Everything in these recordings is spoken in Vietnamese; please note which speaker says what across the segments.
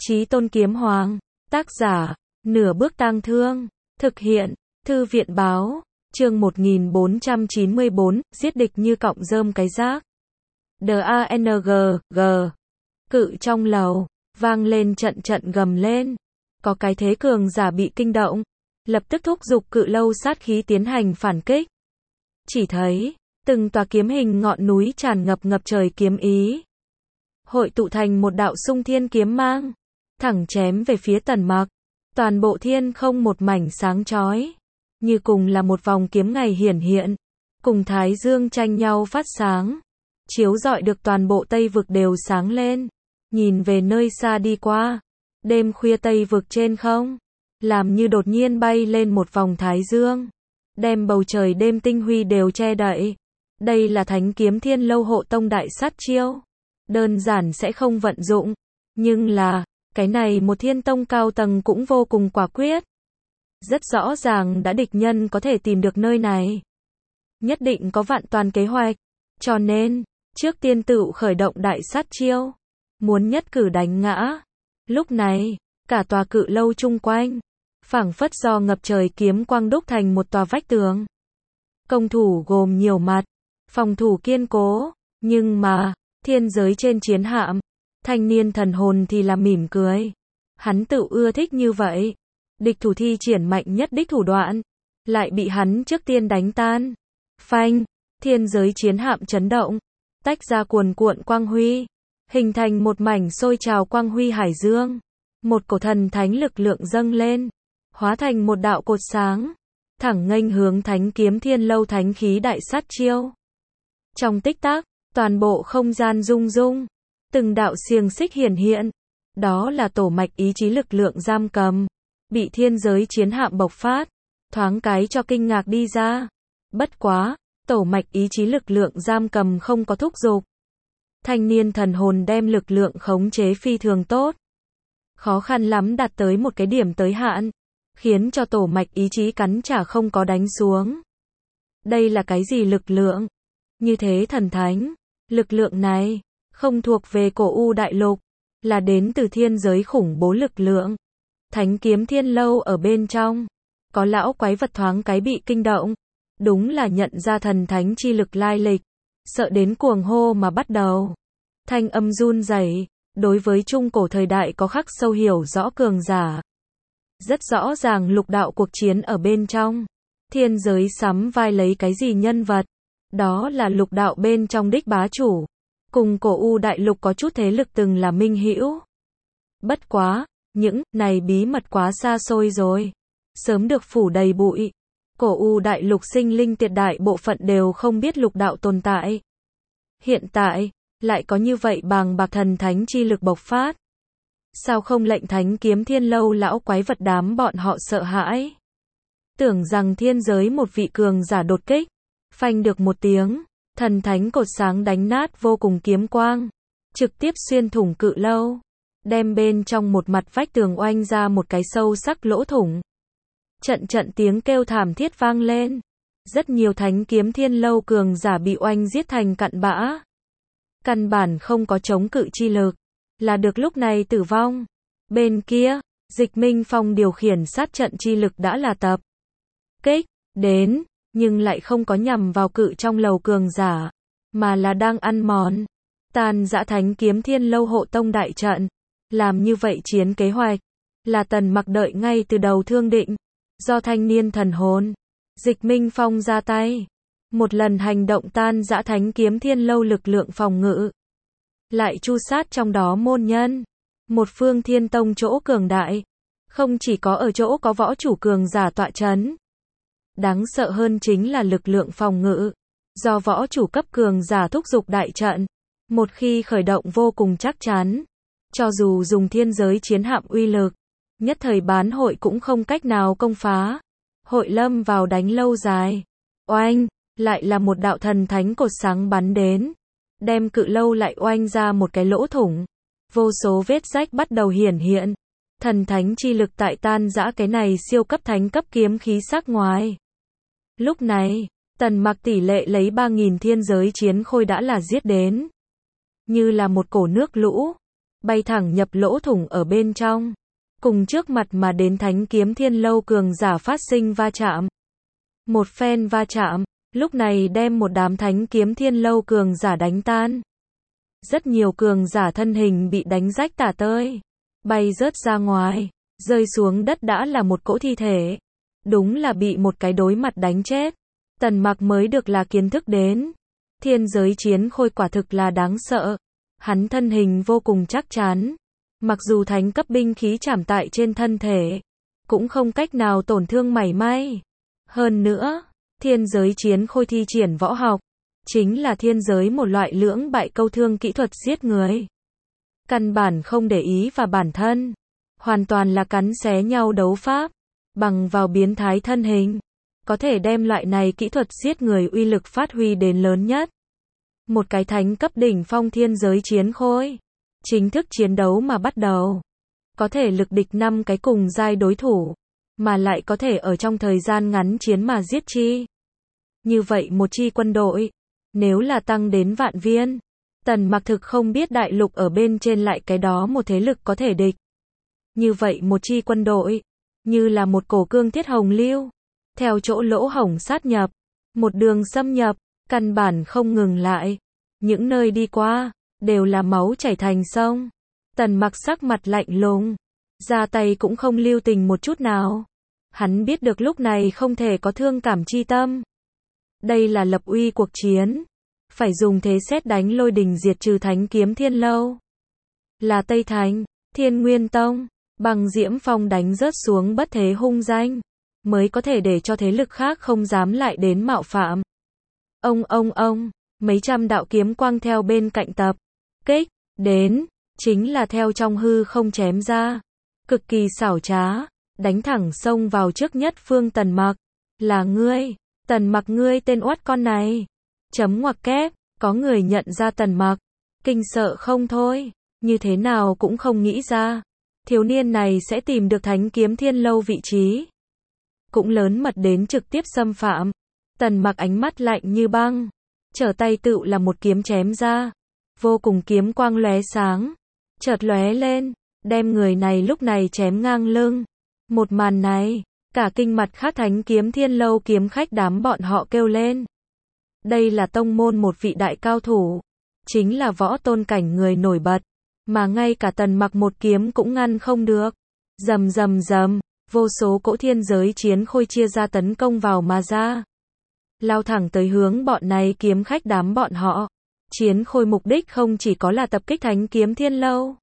Speaker 1: Chí Tôn Kiếm Hoàng. Tác giả, Nửa Bước Tang Thương. Thực hiện, Thư viện báo. Chương 1494, giết địch như cọng rơm cái rác. DANG. Cự trong lầu, vang lên trận trận gầm lên. Có cái thế cường giả bị kinh động, lập tức thúc giục cự lâu sát khí tiến hành phản kích. Chỉ thấy, từng tòa kiếm hình ngọn núi tràn ngập trời kiếm ý. Hội tụ thành một đạo xung thiên kiếm mang, thẳng chém về phía Tần Mặc. Toàn bộ thiên không một mảnh sáng chói, như cùng là một vòng kiếm ngày hiển hiện, cùng thái dương tranh nhau phát sáng, chiếu rọi được toàn bộ Tây vực đều sáng lên. Nhìn về nơi xa đi qua, đêm khuya Tây vực trên không, làm như đột nhiên bay lên một vòng thái dương, đem bầu trời đêm tinh huy đều che đậy. Đây là Thánh Kiếm Thiên Lâu hộ tông đại sát chiêu. Đơn giản sẽ không vận dụng, nhưng là, cái này một thiên tông cao tầng cũng vô cùng quả quyết. Rất rõ ràng đã địch nhân có thể tìm được nơi này, nhất định có vạn toàn kế hoạch, cho nên, trước tiên tự khởi động đại sát chiêu, muốn nhất cử đánh ngã. Lúc này, cả tòa cự lâu chung quanh, phảng phất do ngập trời kiếm quang đúc thành một tòa vách tường. Công thủ gồm nhiều mặt, phòng thủ kiên cố, nhưng mà, thiên giới trên chiến hạm, thanh niên thần hồn thì là mỉm cười. Hắn tự ưa thích như vậy. Địch thủ thi triển mạnh nhất đích thủ đoạn, lại bị hắn trước tiên đánh tan. Phanh, thiên giới chiến hạm chấn động, tách ra cuồn cuộn quang huy, hình thành một mảnh sôi trào quang huy hải dương. Một cổ thần thánh lực lượng dâng lên, hóa thành một đạo cột sáng, thẳng nghênh hướng Thánh Kiếm Thiên Lâu thánh khí đại sát chiêu. Trong tích tắc, toàn bộ không gian rung rung, từng đạo xiềng xích hiển hiện. Đó là tổ mạch ý chí lực lượng giam cầm, bị thiên giới chiến hạm bộc phát, thoáng cái cho kinh ngạc đi ra. Bất quá, tổ mạch ý chí lực lượng giam cầm không có thúc giục. Thanh niên thần hồn đem lực lượng khống chế phi thường tốt. Khó khăn lắm đạt tới một cái điểm tới hạn, khiến cho tổ mạch ý chí cắn trả không có đánh xuống. Đây là cái gì lực lượng? Như thế thần thánh, lực lượng này, không thuộc về cổ U đại lục, là đến từ thiên giới khủng bố lực lượng. Thánh Kiếm Thiên Lâu ở bên trong, có lão quái vật thoáng cái bị kinh động, đúng là nhận ra thần thánh chi lực lai lịch, sợ đến cuồng hô mà bắt đầu. Thanh âm run rẩy, đối với trung cổ thời đại có khắc sâu hiểu rõ cường giả. Rất rõ ràng lục đạo cuộc chiến ở bên trong, thiên giới sắm vai lấy cái gì nhân vật, đó là lục đạo bên trong đích bá chủ. Cùng cổ U đại lục có chút thế lực từng là minh hữu. Bất quá, những này bí mật quá xa xôi rồi, sớm được phủ đầy bụi. Cổ U đại lục sinh linh tuyệt đại bộ phận đều không biết lục đạo tồn tại. Hiện tại, lại có như vậy bàng bạc thần thánh chi lực bộc phát. Sao không lệnh Thánh Kiếm Thiên Lâu lão quái vật đám bọn họ sợ hãi? Tưởng rằng thiên giới một vị cường giả đột kích, phanh được một tiếng, thần thánh cột sáng đánh nát vô cùng kiếm quang, trực tiếp xuyên thủng cự lâu, đem bên trong một mặt vách tường oanh ra một cái sâu sắc lỗ thủng. Trận trận tiếng kêu thảm thiết vang lên. Rất nhiều Thánh Kiếm Thiên Lâu cường giả bị oanh giết thành cặn bã. Căn bản không có chống cự chi lực, là được lúc này tử vong. Bên kia, Dịch Minh Phong điều khiển sát trận chi lực đã là tập kích đến, nhưng lại không có nhằm vào cự trong lầu cường giả, mà là đang ăn mòn, tàn dã Thánh Kiếm Thiên Lâu hộ tông đại trận. Làm như vậy chiến kế hoạch, là Tần Mặc đợi ngay từ đầu thương định, do thanh niên thần hồn, Dịch Minh Phong ra tay, một lần hành động tan dã Thánh Kiếm Thiên Lâu lực lượng phòng ngự, lại chu sát trong đó môn nhân, một phương thiên tông chỗ cường đại, không chỉ có ở chỗ có võ chủ cường giả tọa chấn. Đáng sợ hơn chính là lực lượng phòng ngự, do võ chủ cấp cường giả thúc giục đại trận, một khi khởi động vô cùng chắc chắn, cho dù dùng thiên giới chiến hạm uy lực, nhất thời bán hội cũng không cách nào công phá. Hội lâm vào đánh lâu dài, oanh, lại là một đạo thần thánh cột sáng bắn đến, đem cự lâu lại oanh ra một cái lỗ thủng, vô số vết rách bắt đầu hiển hiện. Thần thánh chi lực tại tan dã cái này siêu cấp thánh cấp kiếm khí sắc ngoài. Lúc này, Tần Mặc tỷ lệ lấy 3.000 thiên giới chiến khôi đã là giết đến, như là một cổ nước lũ, bay thẳng nhập lỗ thủng ở bên trong. Cùng trước mặt mà đến Thánh Kiếm Thiên Lâu cường giả phát sinh va chạm. Một phen va chạm, lúc này đem một đám Thánh Kiếm Thiên Lâu cường giả đánh tan. Rất nhiều cường giả thân hình bị đánh rách tả tơi, bay rớt ra ngoài, rơi xuống đất đã là một cỗ thi thể. Đúng là bị một cái đối mặt đánh chết. Tần Mặc mới được là kiến thức đến. Thiên giới chiến khôi quả thực là đáng sợ. Hắn thân hình vô cùng chắc chắn. Mặc dù thánh cấp binh khí chạm tại trên thân thể, cũng không cách nào tổn thương mảy may. Hơn nữa, thiên giới chiến khôi thi triển võ học, chính là thiên giới một loại lưỡng bại câu thương kỹ thuật giết người. Căn bản không để ý vào bản thân, hoàn toàn là cắn xé nhau đấu pháp, bằng vào biến thái thân hình, có thể đem loại này kỹ thuật giết người uy lực phát huy đến lớn nhất. Một cái thánh cấp đỉnh phong thiên giới chiến khôi, chính thức chiến đấu mà bắt đầu, có thể lực địch 5 cái cùng giai đối thủ, mà lại có thể ở trong thời gian ngắn chiến mà giết chi. Như vậy một chi quân đội, nếu là tăng đến vạn viên, Tần Mặc thực không biết đại lục ở bên trên lại cái đó một thế lực có thể địch. Như vậy một chi quân đội, như là một cổ cương thiết hồng lưu, theo chỗ lỗ hổng sát nhập, một đường xâm nhập, căn bản không ngừng lại. Những nơi đi qua, đều là máu chảy thành sông. Tần Mặc sắc mặt lạnh lùng, ra tay cũng không lưu tình một chút nào. Hắn biết được lúc này không thể có thương cảm chi tâm. Đây là lập uy cuộc chiến, phải dùng thế sét đánh lôi đình diệt trừ Thánh Kiếm Thiên Lâu. Là Tây Thành, Thiên Nguyên Tông, bằng diễm phong đánh rớt xuống bất thế hung danh, mới có thể để cho thế lực khác không dám lại đến mạo phạm. Ông, mấy trăm đạo kiếm quang theo bên cạnh tập kích đến, chính là theo trong hư không chém ra, cực kỳ xảo trá, đánh thẳng xông vào trước nhất phương Tần Mặc. Là ngươi, Tần Mặc, ngươi tên oát con này. Chấm ngoặc kép, có người nhận ra Tần Mặc, kinh sợ không thôi, như thế nào cũng không nghĩ ra, thiếu niên này sẽ tìm được Thánh Kiếm Thiên Lâu vị trí. Cũng lớn mật đến trực tiếp xâm phạm. Tần Mặc ánh mắt lạnh như băng, trở tay tựu là một kiếm chém ra, vô cùng kiếm quang lóe sáng, chợt lóe lên, đem người này lúc này chém ngang lưng. Một màn này, cả kinh mặt khác Thánh Kiếm Thiên Lâu kiếm khách đám bọn họ kêu lên. Đây là tông môn một vị đại cao thủ, chính là võ tôn cảnh người nổi bật, mà ngay cả Tần Mặc một kiếm cũng ngăn không được. Rầm rầm rầm, vô số cỗ thiên giới chiến khôi chia ra tấn công vào mà ra, lao thẳng tới hướng bọn này kiếm khách đám bọn họ. Chiến khôi mục đích không chỉ có là tập kích Thánh Kiếm Thiên Lâu,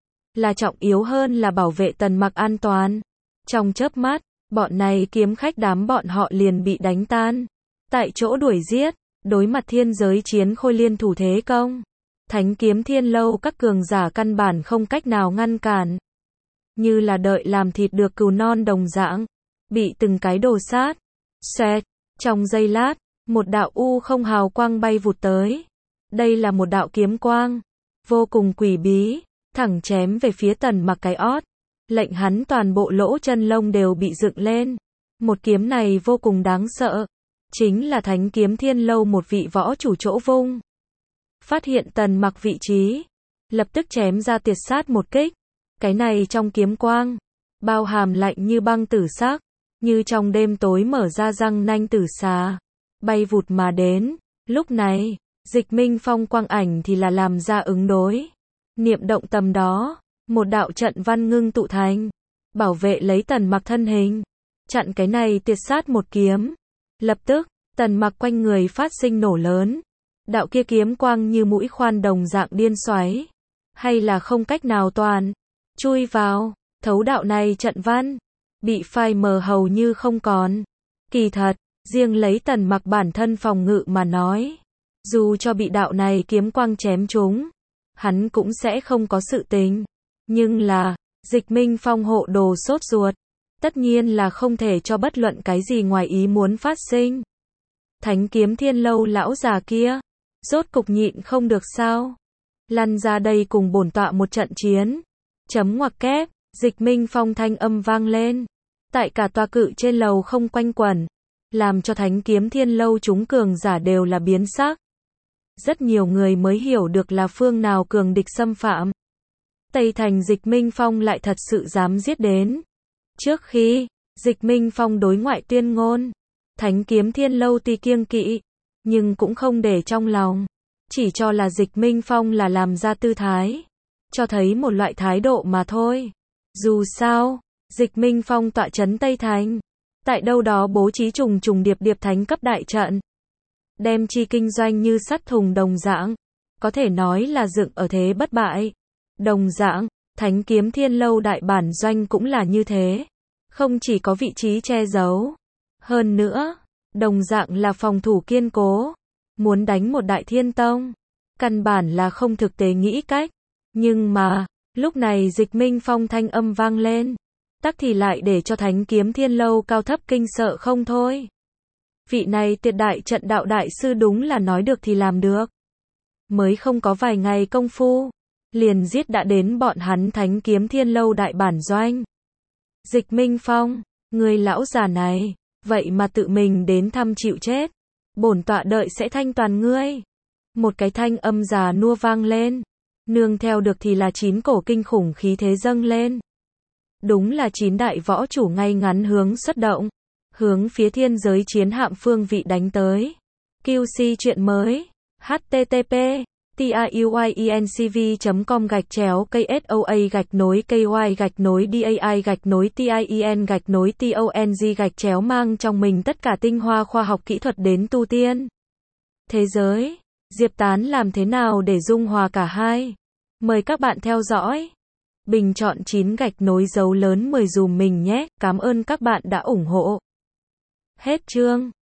Speaker 1: là trọng yếu hơn là bảo vệ Tần Mặc an toàn. Trong chớp mắt, bọn này kiếm khách đám bọn họ liền bị đánh tan, tại chỗ đuổi giết. Đối mặt thiên giới chiến khôi liên thủ thế công, Thánh Kiếm Thiên Lâu các cường giả căn bản không cách nào ngăn cản, như là đợi làm thịt được cừu non đồng dạng, bị từng cái đồ sát. Xoẹt, trong giây lát, một đạo u không hào quang bay vụt tới. Đây là một đạo kiếm quang, vô cùng quỷ bí, thẳng chém về phía Tần Mặc cái ót, lệnh hắn toàn bộ lỗ chân lông đều bị dựng lên. Một kiếm này vô cùng đáng sợ, chính là Thánh Kiếm Thiên Lâu một vị võ chủ chỗ vung. Phát hiện Tần Mặc vị trí, lập tức chém ra tiệt sát một kích. Cái này trong kiếm quang, bao hàm lạnh như băng tử sắc, như trong đêm tối mở ra răng nanh tử xà, bay vụt mà đến. Lúc này, Dịch Minh Phong quang ảnh thì là làm ra ứng đối. Niệm động tầm đó, một đạo trận văn ngưng tụ thành, bảo vệ lấy Tần Mặc thân hình, chặn cái này tiệt sát một kiếm. Lập tức, Tần Mặc quanh người phát sinh nổ lớn. Đạo kia kiếm quang như mũi khoan đồng dạng điên xoáy, hay là không cách nào toàn chui vào, thấu đạo này trận văn, bị phai mờ hầu như không còn. Kỳ thật, riêng lấy Tần Mặc bản thân phòng ngự mà nói, dù cho bị đạo này kiếm quang chém trúng, hắn cũng sẽ không có sự tình. Nhưng là, Dịch Minh Phong hộ đồ sốt ruột, tất nhiên là không thể cho bất luận cái gì ngoài ý muốn phát sinh. Thánh Kiếm Thiên Lâu lão già kia, rốt cục nhịn không được sao? Lăn ra đây cùng bổn tọa một trận chiến. Chấm ngoặc kép, Dịch Minh Phong thanh âm vang lên, tại cả tòa cự trên lầu không quanh quẩn, làm cho Thánh Kiếm Thiên Lâu chúng cường giả đều là biến sắc. Rất nhiều người mới hiểu được là phương nào cường địch xâm phạm. Tây Thành Dịch Minh Phong lại thật sự dám giết đến. Trước khi Dịch Minh Phong đối ngoại tuyên ngôn, Thánh Kiếm Thiên Lâu tuy kiêng kỵ, nhưng cũng không để trong lòng, chỉ cho là Dịch Minh Phong là làm ra tư thái, cho thấy một loại thái độ mà thôi. Dù sao, Dịch Minh Phong tọa trấn Tây Thành, tại đâu đó bố trí trùng trùng điệp điệp thánh cấp đại trận, đem chi kinh doanh như sắt thùng đồng dạng, có thể nói là dựng ở thế bất bại. Đồng dạng, Thánh Kiếm Thiên Lâu đại bản doanh cũng là như thế, không chỉ có vị trí che giấu, hơn nữa, đồng dạng là phòng thủ kiên cố, muốn đánh một đại thiên tông, căn bản là không thực tế nghĩ cách, nhưng mà, lúc này Dịch Minh Phong thanh âm vang lên, tắc thì lại để cho Thánh Kiếm Thiên Lâu cao thấp kinh sợ không thôi. Vị này tuyệt đại trận đạo đại sư đúng là nói được thì làm được. Mới không có vài ngày công phu, liền giết đã đến bọn hắn Thánh Kiếm Thiên Lâu đại bản doanh. Dịch Minh Phong, người lão già này, vậy mà tự mình đến thăm chịu chết. Bổn tọa đợi sẽ thanh toàn ngươi. Một cái thanh âm già nua vang lên, nương theo được thì là 9 cổ kinh khủng khí thế dâng lên. Đúng là 9 đại võ chủ ngay ngắn hướng xuất động, hướng phía thiên giới chiến hạm phương vị đánh tới. QC chuyện mới, http tiuyencv.com/KSOA-KY-DAI-TIEN-TONG mang trong mình tất cả tinh hoa khoa học kỹ thuật đến tu tiên. Thế giới, Diệp Tán làm thế nào để dung hòa cả hai? Mời các bạn theo dõi. Bình chọn 9 gạch nối dấu lớn 10 dùm mình nhé. Cảm ơn các bạn đã ủng hộ. Hết chương.